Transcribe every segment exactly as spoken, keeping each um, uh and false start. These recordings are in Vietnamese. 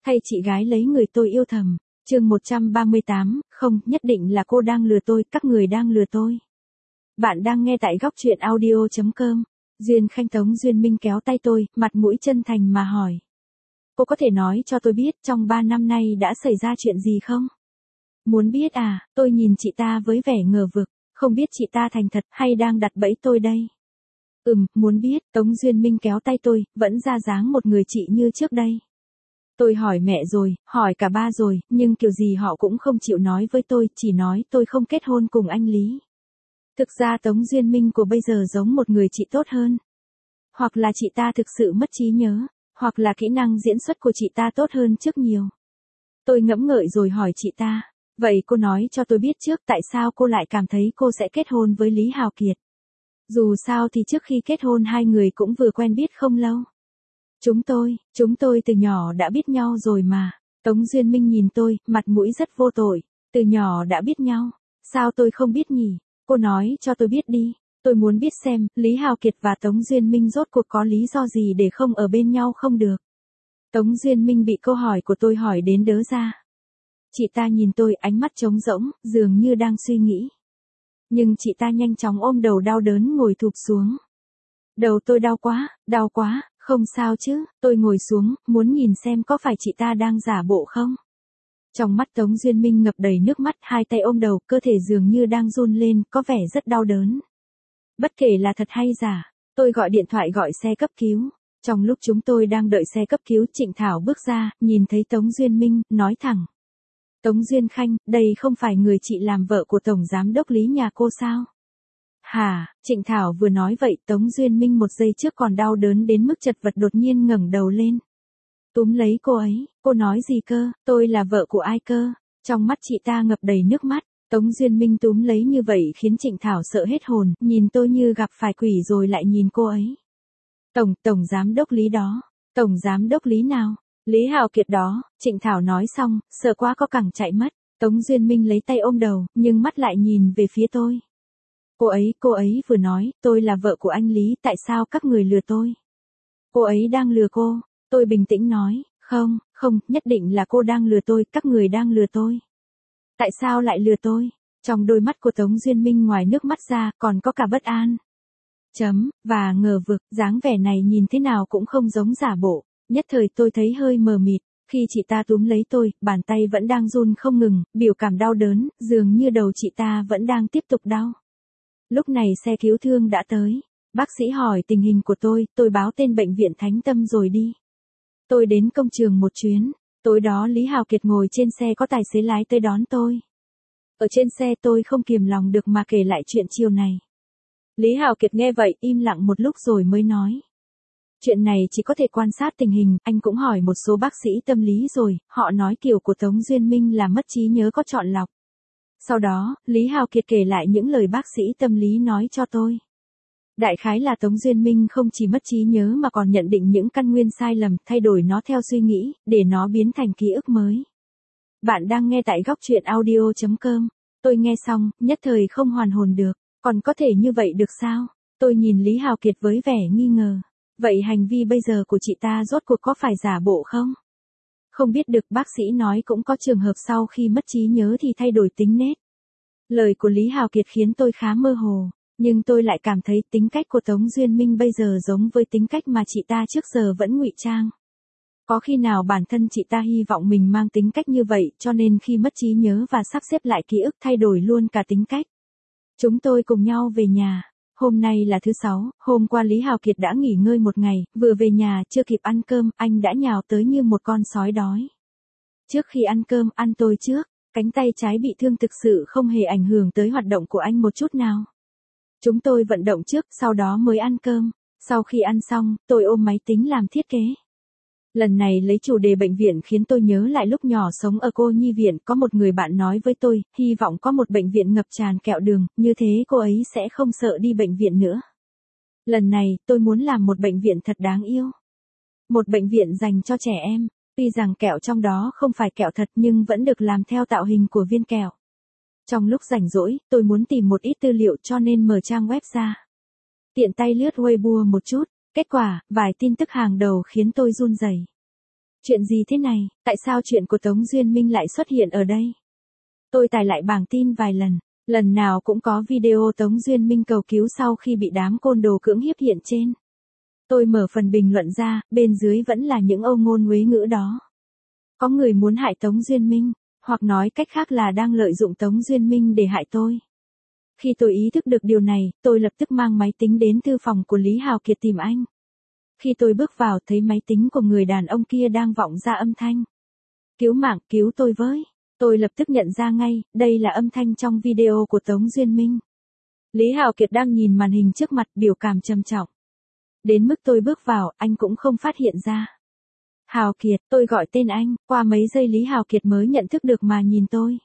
Thay chị gái lấy người tôi yêu thầm. Chương một trăm ba mươi tám, không, nhất định là cô đang lừa tôi, các người đang lừa tôi. Bạn đang nghe tại góc truyện audio chấm com. Duyên Khanh Tống Duyên Minh kéo tay tôi, mặt mũi chân thành mà hỏi. Cô có thể nói cho tôi biết trong ba năm nay đã xảy ra chuyện gì không? Muốn biết à, tôi nhìn chị ta với vẻ ngờ vực, không biết chị ta thành thật hay đang đặt bẫy tôi đây. Ừm, muốn biết, Tống Duyên Minh kéo tay tôi, vẫn ra dáng một người chị như trước đây. Tôi hỏi mẹ rồi, hỏi cả ba rồi, nhưng kiểu gì họ cũng không chịu nói với tôi, chỉ nói tôi không kết hôn cùng anh Lý. Thực ra Tống Duyên Minh của bây giờ giống một người chị tốt hơn. Hoặc là chị ta thực sự mất trí nhớ, hoặc là kỹ năng diễn xuất của chị ta tốt hơn trước nhiều. Tôi ngẫm ngợi rồi hỏi chị ta, vậy cô nói cho tôi biết trước tại sao cô lại cảm thấy cô sẽ kết hôn với Lý Hào Kiệt. Dù sao thì trước khi kết hôn hai người cũng vừa quen biết không lâu. Chúng tôi, chúng tôi từ nhỏ đã biết nhau rồi mà. Tống Duyên Minh nhìn tôi, mặt mũi rất vô tội. Từ nhỏ đã biết nhau. Sao tôi không biết nhỉ? Cô nói cho tôi biết đi. Tôi muốn biết xem, Lý Hào Kiệt và Tống Duyên Minh rốt cuộc có lý do gì để không ở bên nhau không được. Tống Duyên Minh bị câu hỏi của tôi hỏi đến đớ ra. Chị ta nhìn tôi ánh mắt trống rỗng, dường như đang suy nghĩ. Nhưng chị ta nhanh chóng ôm đầu đau đớn ngồi thụp xuống. Đầu tôi đau quá, đau quá. Không sao chứ, tôi ngồi xuống, muốn nhìn xem có phải chị ta đang giả bộ không. Trong mắt Tống Duyên Minh ngập đầy nước mắt, hai tay ôm đầu, cơ thể dường như đang run lên, có vẻ rất đau đớn. Bất kể là thật hay giả, tôi gọi điện thoại gọi xe cấp cứu. Trong lúc chúng tôi đang đợi xe cấp cứu, Trịnh Thảo bước ra, nhìn thấy Tống Duyên Minh, nói thẳng. Tống Duyên Khanh, đây không phải người chị làm vợ của Tổng Giám đốc Lý nhà cô sao? Hả, Trịnh Thảo vừa nói vậy, Tống Duyên Minh một giây trước còn đau đớn đến mức chật vật đột nhiên ngẩng đầu lên. Túm lấy cô ấy, cô nói gì cơ, tôi là vợ của ai cơ? Trong mắt chị ta ngập đầy nước mắt, Tống Duyên Minh túm lấy như vậy khiến Trịnh Thảo sợ hết hồn, nhìn tôi như gặp phải quỷ rồi lại nhìn cô ấy. Tổng, Tổng Giám đốc Lý đó, Tổng Giám đốc Lý nào? Lý Hào Kiệt đó, Trịnh Thảo nói xong, sợ quá có cẳng chạy mất, Tống Duyên Minh lấy tay ôm đầu, nhưng mắt lại nhìn về phía tôi. Cô ấy, cô ấy vừa nói, tôi là vợ của anh Lý, tại sao các người lừa tôi? Cô ấy đang lừa cô, tôi bình tĩnh nói, không, không, nhất định là cô đang lừa tôi, các người đang lừa tôi. Tại sao lại lừa tôi? Trong đôi mắt của Tống Duyên Minh ngoài nước mắt ra, còn có cả bất an. Chấm, và ngờ vực, dáng vẻ này nhìn thế nào cũng không giống giả bộ, nhất thời tôi thấy hơi mờ mịt, khi chị ta túm lấy tôi, bàn tay vẫn đang run không ngừng, biểu cảm đau đớn, dường như đầu chị ta vẫn đang tiếp tục đau. Lúc này xe cứu thương đã tới. Bác sĩ hỏi tình hình của tôi, tôi báo tên bệnh viện Thánh Tâm rồi đi. Tôi đến công trường một chuyến. Tối đó Lý Hào Kiệt ngồi trên xe có tài xế lái tới đón tôi. Ở trên xe tôi không kiềm lòng được mà kể lại chuyện chiều này. Lý Hào Kiệt nghe vậy im lặng một lúc rồi mới nói. Chuyện này chỉ có thể quan sát tình hình, anh cũng hỏi một số bác sĩ tâm lý rồi, họ nói kiểu của Tống Duyên Minh là mất trí nhớ có chọn lọc. Sau đó, Lý Hào Kiệt kể lại những lời bác sĩ tâm lý nói cho tôi. Đại khái là Tống Duyên Minh không chỉ mất trí nhớ mà còn nhận định những căn nguyên sai lầm, thay đổi nó theo suy nghĩ, để nó biến thành ký ức mới. Bạn đang nghe tại góc truyện audio chấm com. Tôi nghe xong, nhất thời không hoàn hồn được. Còn có thể như vậy được sao? Tôi nhìn Lý Hào Kiệt với vẻ nghi ngờ. Vậy hành vi bây giờ của chị ta rốt cuộc có phải giả bộ không? Không biết được, bác sĩ nói cũng có trường hợp sau khi mất trí nhớ thì thay đổi tính nết. Lời của Lý Hào Kiệt khiến tôi khá mơ hồ, nhưng tôi lại cảm thấy tính cách của Tống Duyên Minh bây giờ giống với tính cách mà chị ta trước giờ vẫn ngụy trang. Có khi nào bản thân chị ta hy vọng mình mang tính cách như vậy cho nên khi mất trí nhớ và sắp xếp lại ký ức thay đổi luôn cả tính cách. Chúng tôi cùng nhau về nhà. Hôm nay là thứ sáu, hôm qua Lý Hào Kiệt đã nghỉ ngơi một ngày, vừa về nhà chưa kịp ăn cơm, anh đã nhào tới như một con sói đói. Trước khi ăn cơm, ăn tôi trước, cánh tay trái bị thương thực sự không hề ảnh hưởng tới hoạt động của anh một chút nào. Chúng tôi vận động trước, sau đó mới ăn cơm. Sau khi ăn xong, tôi ôm máy tính làm thiết kế. Lần này lấy chủ đề bệnh viện khiến tôi nhớ lại lúc nhỏ sống ở cô nhi viện, có một người bạn nói với tôi, hy vọng có một bệnh viện ngập tràn kẹo đường, như thế cô ấy sẽ không sợ đi bệnh viện nữa. Lần này, tôi muốn làm một bệnh viện thật đáng yêu. Một bệnh viện dành cho trẻ em, tuy rằng kẹo trong đó không phải kẹo thật nhưng vẫn được làm theo tạo hình của viên kẹo. Trong lúc rảnh rỗi, tôi muốn tìm một ít tư liệu cho nên mở trang web ra. Tiện tay lướt Weibo một chút, kết quả, vài tin tức hàng đầu khiến tôi run rẩy. Chuyện gì thế này, tại sao chuyện của Tống Duyên Minh lại xuất hiện ở đây? Tôi tải lại bảng tin vài lần, lần nào cũng có video Tống Duyên Minh cầu cứu sau khi bị đám côn đồ cưỡng hiếp hiện trên. Tôi mở phần bình luận ra, bên dưới vẫn là những âu ngôn uế ngữ đó. Có người muốn hại Tống Duyên Minh, hoặc nói cách khác là đang lợi dụng Tống Duyên Minh để hại tôi. Khi tôi ý thức được điều này, tôi lập tức mang máy tính đến thư phòng của Lý Hào Kiệt tìm anh. Khi tôi bước vào thấy máy tính của người đàn ông kia đang vọng ra âm thanh. Cứu mạng, cứu tôi với. Tôi lập tức nhận ra ngay, đây là âm thanh trong video của Tống Duyên Minh. Lý Hào Kiệt đang nhìn màn hình trước mặt, biểu cảm trầm trọng. Đến mức tôi bước vào, anh cũng không phát hiện ra. Hào Kiệt, tôi gọi tên anh, qua mấy giây Lý Hào Kiệt mới nhận thức được mà nhìn tôi.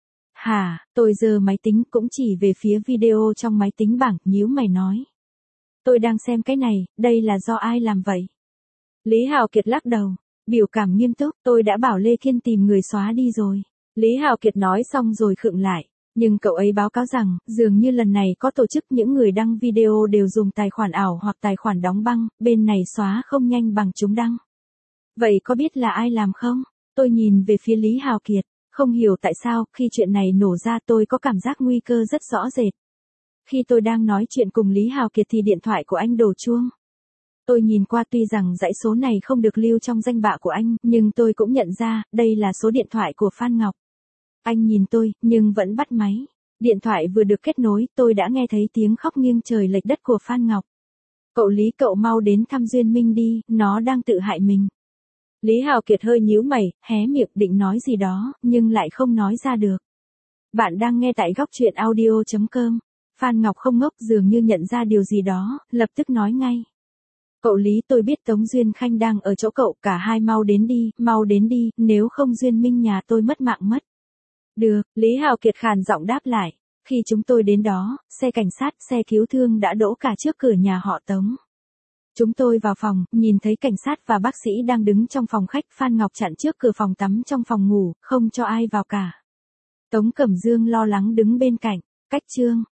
Hả, tôi giơ máy tính cũng chỉ về phía video trong máy tính bảng, nhíu mày nói. Tôi đang xem cái này, đây là do ai làm vậy? Lý Hào Kiệt lắc đầu, biểu cảm nghiêm túc, tôi đã bảo Lê Kiên tìm người xóa đi rồi. Lý Hào Kiệt nói xong rồi khựng lại, nhưng cậu ấy báo cáo rằng, dường như lần này có tổ chức những người đăng video đều dùng tài khoản ảo hoặc tài khoản đóng băng, bên này xóa không nhanh bằng chúng đăng. Vậy có biết là ai làm không? Tôi nhìn về phía Lý Hào Kiệt, không hiểu tại sao, khi chuyện này nổ ra tôi có cảm giác nguy cơ rất rõ rệt. Khi tôi đang nói chuyện cùng Lý Hào Kiệt thì điện thoại của anh đổ chuông. Tôi nhìn qua tuy rằng dãy số này không được lưu trong danh bạ của anh, nhưng tôi cũng nhận ra, đây là số điện thoại của Phan Ngọc. Anh nhìn tôi, nhưng vẫn bắt máy. Điện thoại vừa được kết nối, tôi đã nghe thấy tiếng khóc nghiêng trời lệch đất của Phan Ngọc. Cậu Lý, cậu mau đến thăm Duyên Minh đi, nó đang tự hại mình. Lý Hào Kiệt hơi nhíu mày, hé miệng định nói gì đó, nhưng lại không nói ra được. Bạn đang nghe tại góc truyện audio chấm com. Phan Ngọc không ngốc, dường như nhận ra điều gì đó, lập tức nói ngay. Cậu Lý, tôi biết Tống Duyên Khanh đang ở chỗ cậu, cả hai mau đến đi, mau đến đi, nếu không Duyên Minh nhà tôi mất mạng mất. Được, Lý Hào Kiệt khàn giọng đáp lại. Khi chúng tôi đến đó, xe cảnh sát, xe cứu thương đã đỗ cả trước cửa nhà họ Tống. Chúng tôi vào phòng, nhìn thấy cảnh sát và bác sĩ đang đứng trong phòng khách, Phan Ngọc chặn trước cửa phòng tắm trong phòng ngủ, không cho ai vào cả. Tống Cẩm Dương lo lắng đứng bên cạnh, cách chương.